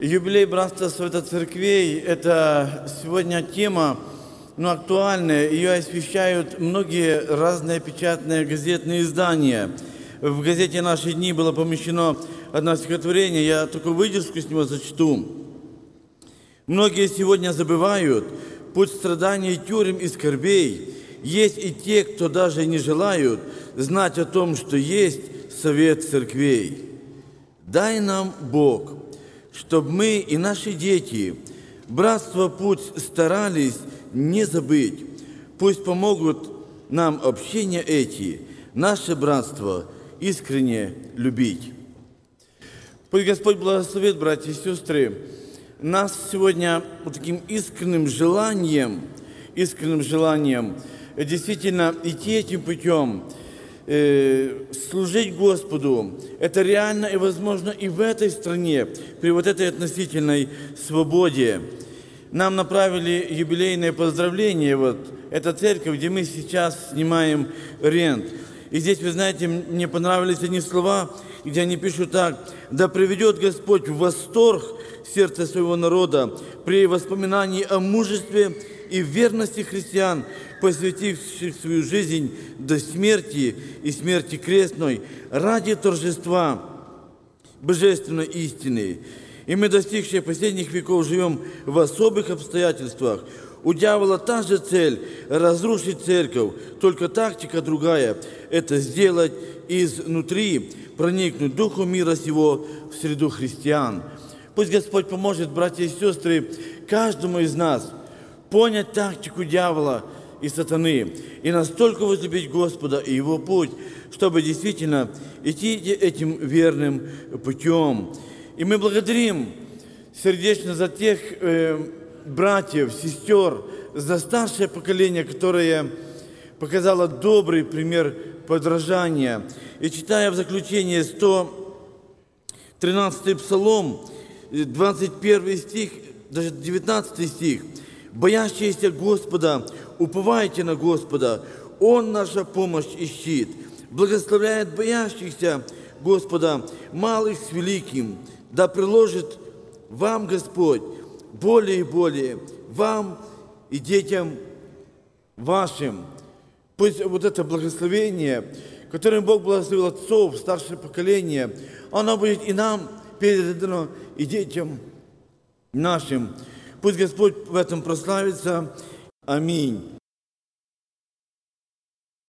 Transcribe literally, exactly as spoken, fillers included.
Юбилей Братства Свято-Церквей – это сегодня тема, ну, актуальная. Ее освещают многие разные печатные газетные издания. В газете «Наши дни» было помещено одно стихотворение, я только выдержку с него зачту. «Многие сегодня забывают путь страданий, тюрем и скорбей. Есть и те, кто даже не желают знать о том, что есть совет церквей. Дай нам, Бог, чтобы мы и наши дети братство путь старались не забыть. Пусть помогут нам общения эти, наше братство искренне любить». Пусть Господь благословит, братья и сестры, нас сегодня вот таким искренним желанием, искренним желанием действительно идти этим путем, э, служить Господу. Это реально и возможно и в этой стране, при вот этой относительной свободе. Нам направили юбилейное поздравление, вот, это церковь, где мы сейчас снимаем рент. И здесь, вы знаете, мне понравились одни слова, где они пишут так: «Да приведет Господь в восторг сердце своего народа при воспоминании о мужестве и верности христиан, посвятивших свою жизнь до смерти и смерти крестной ради торжества божественной истины. И мы, достигшие последних веков, живем в особых обстоятельствах. У дьявола та же цель – разрушить церковь, только тактика другая – это сделать изнутри, проникнуть духу мира сего в среду христиан». Пусть Господь поможет, братья и сестры, каждому из нас понять тактику дьявола и сатаны и настолько возлюбить Господа и Его путь, чтобы действительно идти этим верным путем. И мы благодарим сердечно за тех э, братьев, сестер, за старшее поколение, которое показало добрый пример подражания. И читая в заключение сто тринадцатый Псалом, двадцать первый стих, даже девятнадцатый стих: «Боящиеся Господа, уповайте на Господа, Он наша помощь и щит. Благословляет боящихся Господа, малых с великим. Да приложит вам Господь более и более, вам и детям вашим». Пусть вот это благословение, которым Бог благословил отцов, старшее поколение, оно будет и нам передано, и детям нашим. Пусть Господь в этом прославится. Аминь.